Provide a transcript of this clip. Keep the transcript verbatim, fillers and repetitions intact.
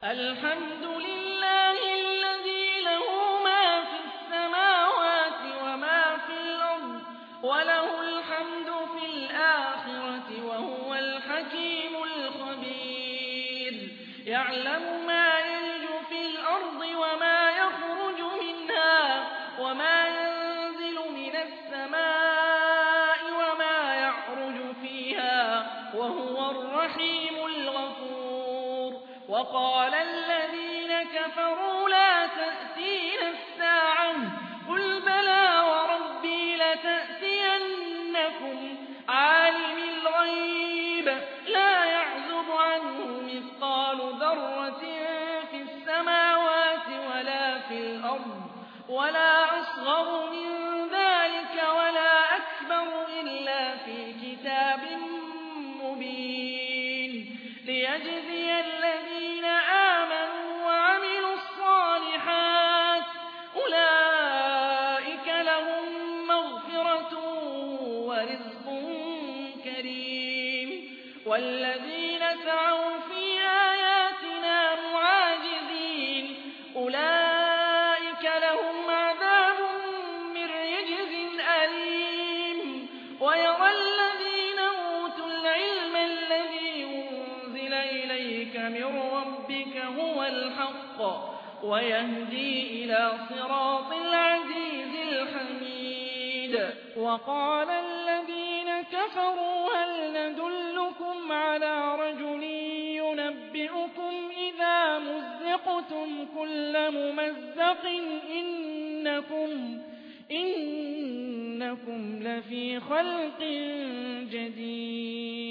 الحمد لله الذي له ما في السماوات وما في الأرض وله الحمد في الآخرة وهو الحكيم الخبير يعلم ما يلج في الأرض وما يخرج منها وما ينزل من السماء وما يعرج فيها وهو الرحيم الغفور وقال الذين كفروا لا تأتينا الساعة قل بلى وربي لتأتينكم عالم الغيب لا يعزب عنه مثقال ذرة في السماوات ولا في الأرض ولا أصغر من ذلك ولا أكبر إلا في كتاب مبين ليجزي الذين آمنوا وعملوا الصالحات أولئك لهم مغفرة ورزق كريم والذين سعوا في آياتنا معاجزين أولئك لهم عذاب من رجز أليم ويرى الذين أوتوا العلم الذي أنزل إليك من ربك هو الحق ويهدي إلى صراط العزيز الحميد وقال الذين كفروا هل ندلكم على رجل ينبئكم إذا مزقتم كل ممزق إنكم إنكم لفي خلق جديد